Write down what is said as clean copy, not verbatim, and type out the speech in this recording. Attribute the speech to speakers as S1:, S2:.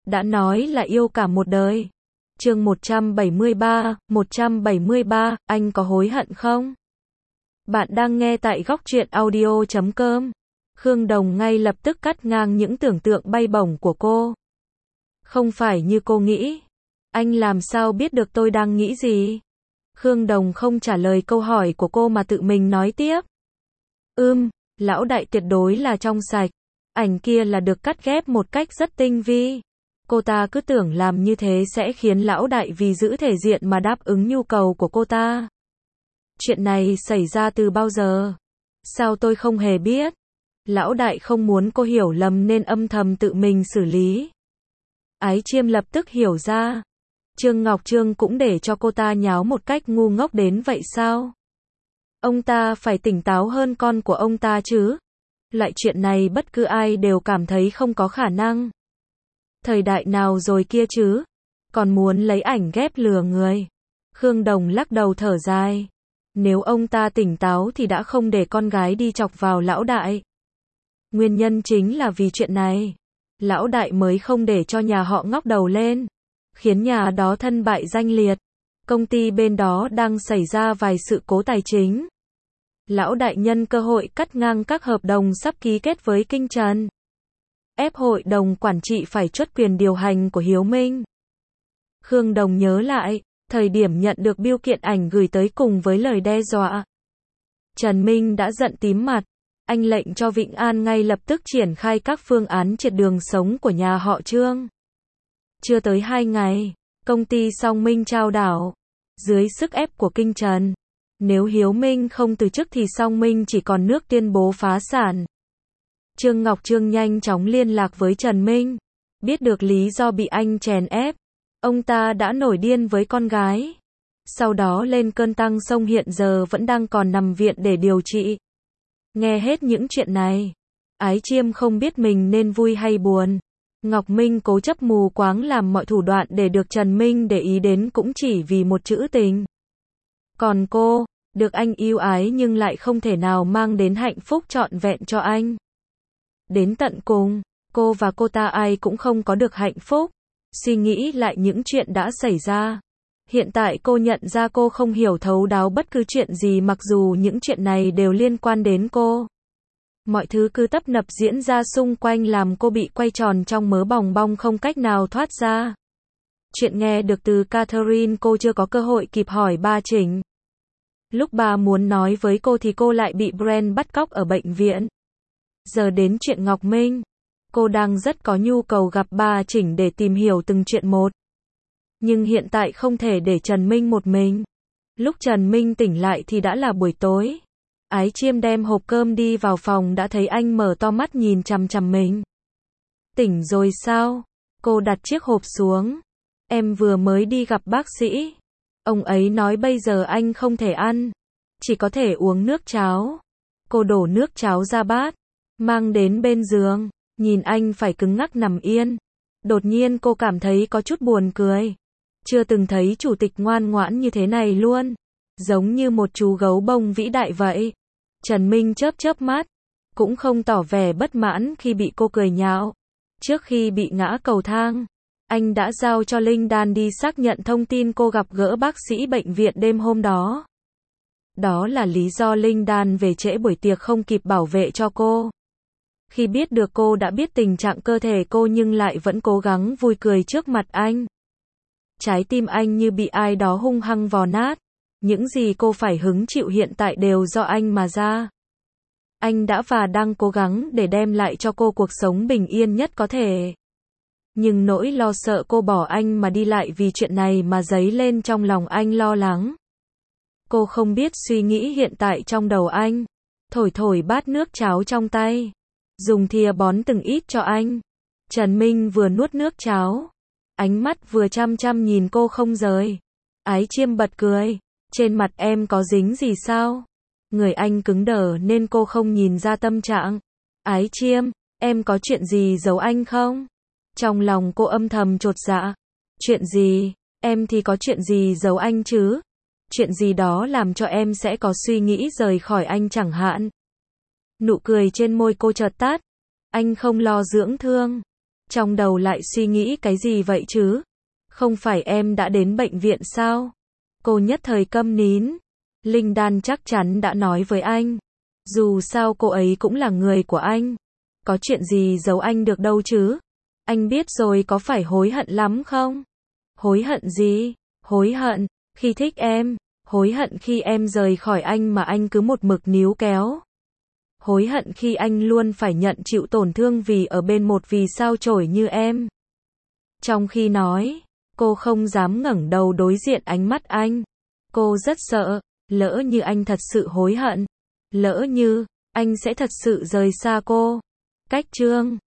S1: đã nói là yêu cả một đời. Chương 173, anh có hối hận không? Bạn đang nghe tại góc truyện audio.com. Khương Đồng ngay lập tức cắt ngang những tưởng tượng bay bổng của cô. Không phải như cô nghĩ. Anh làm sao biết được tôi đang nghĩ gì? Khương Đồng không trả lời câu hỏi của cô mà tự mình nói tiếp. Lão đại tuyệt đối là trong sạch. Ảnh kia là được cắt ghép một cách rất tinh vi. Cô ta cứ tưởng làm như thế sẽ khiến lão đại vì giữ thể diện mà đáp ứng nhu cầu của cô ta. Chuyện này xảy ra từ bao giờ? Sao tôi không hề biết? Lão đại không muốn cô hiểu lầm nên âm thầm tự mình xử lý. Ái Chiêm lập tức hiểu ra. Trương Ngọc Trương cũng để cho cô ta nháo một cách ngu ngốc đến vậy sao? Ông ta phải tỉnh táo hơn con của ông ta chứ. Loại chuyện này bất cứ ai đều cảm thấy không có khả năng. Thời đại nào rồi kia chứ? Còn muốn lấy ảnh ghép lừa người. Khương Đồng lắc đầu thở dài. Nếu ông ta tỉnh táo thì đã không để con gái đi chọc vào lão đại. Nguyên nhân chính là vì chuyện này. Lão đại mới không để cho nhà họ ngóc đầu lên. Khiến nhà đó thân bại danh liệt. Công ty bên đó đang xảy ra vài sự cố tài chính. Lão đại nhân cơ hội cắt ngang các hợp đồng sắp ký kết với Kinh Trần. Ép hội đồng quản trị phải truất quyền điều hành của Hiếu Minh. Khương Đồng nhớ lại, thời điểm nhận được bưu kiện ảnh gửi tới cùng với lời đe dọa. Trần Minh đã giận tím mặt. Anh lệnh cho Vĩnh An ngay lập tức triển khai các phương án triệt đường sống của nhà họ Trương. Chưa tới 2 ngày, công ty Song Minh trao đảo. Dưới sức ép của Kinh Trần. Nếu Hiếu Minh không từ chức thì Song Minh chỉ còn nước tuyên bố phá sản. Trương Ngọc Trương nhanh chóng liên lạc với Trần Minh. Biết được lý do bị anh chèn ép. Ông ta đã nổi điên với con gái. Sau đó lên cơn tăng sông hiện giờ vẫn đang còn nằm viện để điều trị. Nghe hết những chuyện này. Ái Chiêm không biết mình nên vui hay buồn. Ngọc Minh cố chấp mù quáng làm mọi thủ đoạn để được Trần Minh để ý đến cũng chỉ vì một chữ tình. Còn cô, được anh yêu ái nhưng lại không thể nào mang đến hạnh phúc trọn vẹn cho anh. Đến tận cùng, cô và cô ta ai cũng không có được hạnh phúc. Suy nghĩ lại những chuyện đã xảy ra. Hiện tại cô nhận ra cô không hiểu thấu đáo bất cứ chuyện gì mặc dù những chuyện này đều liên quan đến cô. Mọi thứ cứ tấp nập diễn ra xung quanh làm cô bị quay tròn trong mớ bòng bong không cách nào thoát ra. Chuyện nghe được từ Catherine cô chưa có cơ hội kịp hỏi ba Chỉnh. Lúc bà muốn nói với cô thì cô lại bị Brent bắt cóc ở bệnh viện. Giờ đến chuyện Ngọc Minh. Cô đang rất có nhu cầu gặp bà Chỉnh để tìm hiểu từng chuyện một. Nhưng hiện tại không thể để Trần Minh một mình. Lúc Trần Minh tỉnh lại thì đã là buổi tối. Ái Chiêm đem hộp cơm đi vào phòng đã thấy anh mở to mắt nhìn chằm chằm mình. Tỉnh rồi sao? Cô đặt chiếc hộp xuống. Em vừa mới đi gặp bác sĩ. Ông ấy nói bây giờ anh không thể ăn. Chỉ có thể uống nước cháo. Cô đổ nước cháo ra bát. Mang đến bên giường. Nhìn anh phải cứng ngắc nằm yên. Đột nhiên cô cảm thấy có chút buồn cười. Chưa từng thấy chủ tịch ngoan ngoãn như thế này luôn. Giống như một chú gấu bông vĩ đại vậy. Trần Minh chớp chớp mắt. Cũng không tỏ vẻ bất mãn khi bị cô cười nhạo. Trước khi bị ngã cầu thang. Anh đã giao cho Linh Đan đi xác nhận thông tin cô gặp gỡ bác sĩ bệnh viện đêm hôm đó. Đó là lý do Linh Đan về trễ buổi tiệc không kịp bảo vệ cho cô. Khi biết được cô đã biết tình trạng cơ thể cô nhưng lại vẫn cố gắng vui cười trước mặt anh. Trái tim anh như bị ai đó hung hăng vò nát. Những gì cô phải hứng chịu hiện tại đều do anh mà ra. Anh đã và đang cố gắng để đem lại cho cô cuộc sống bình yên nhất có thể. Nhưng nỗi lo sợ cô bỏ anh mà đi lại vì chuyện này mà dấy lên trong lòng anh lo lắng. Cô không biết suy nghĩ hiện tại trong đầu anh. Thổi thổi bát nước cháo trong tay. Dùng thìa bón từng ít cho anh. Trần Minh vừa nuốt nước cháo. Ánh mắt vừa chăm chăm nhìn cô không rời. Ái Chiêm bật cười. Trên mặt em có dính gì sao? Người anh cứng đờ nên cô không nhìn ra tâm trạng. Ái Chiêm, em có chuyện gì giấu anh không? Trong lòng cô âm thầm chột dạ. Chuyện gì? Em thì có chuyện gì giấu anh chứ? Chuyện gì đó làm cho em sẽ có suy nghĩ rời khỏi anh chẳng hạn. Nụ cười trên môi cô chợt tắt. Anh không lo dưỡng thương. Trong đầu lại suy nghĩ cái gì vậy chứ? Không phải em đã đến bệnh viện sao? Cô nhất thời câm nín. Linh Đan chắc chắn đã nói với anh. Dù sao cô ấy cũng là người của anh. Có chuyện gì giấu anh được đâu chứ? Anh biết rồi có phải hối hận lắm không? Hối hận gì? Hối hận khi thích em. Hối hận khi em rời khỏi anh mà anh cứ một mực níu kéo. Hối hận khi anh luôn phải nhận chịu tổn thương vì ở bên một vì sao chổi như em. Trong khi nói, cô không dám ngẩng đầu đối diện ánh mắt anh. Cô rất sợ, lỡ như anh thật sự hối hận. Lỡ như, anh sẽ thật sự rời xa cô. Cách chương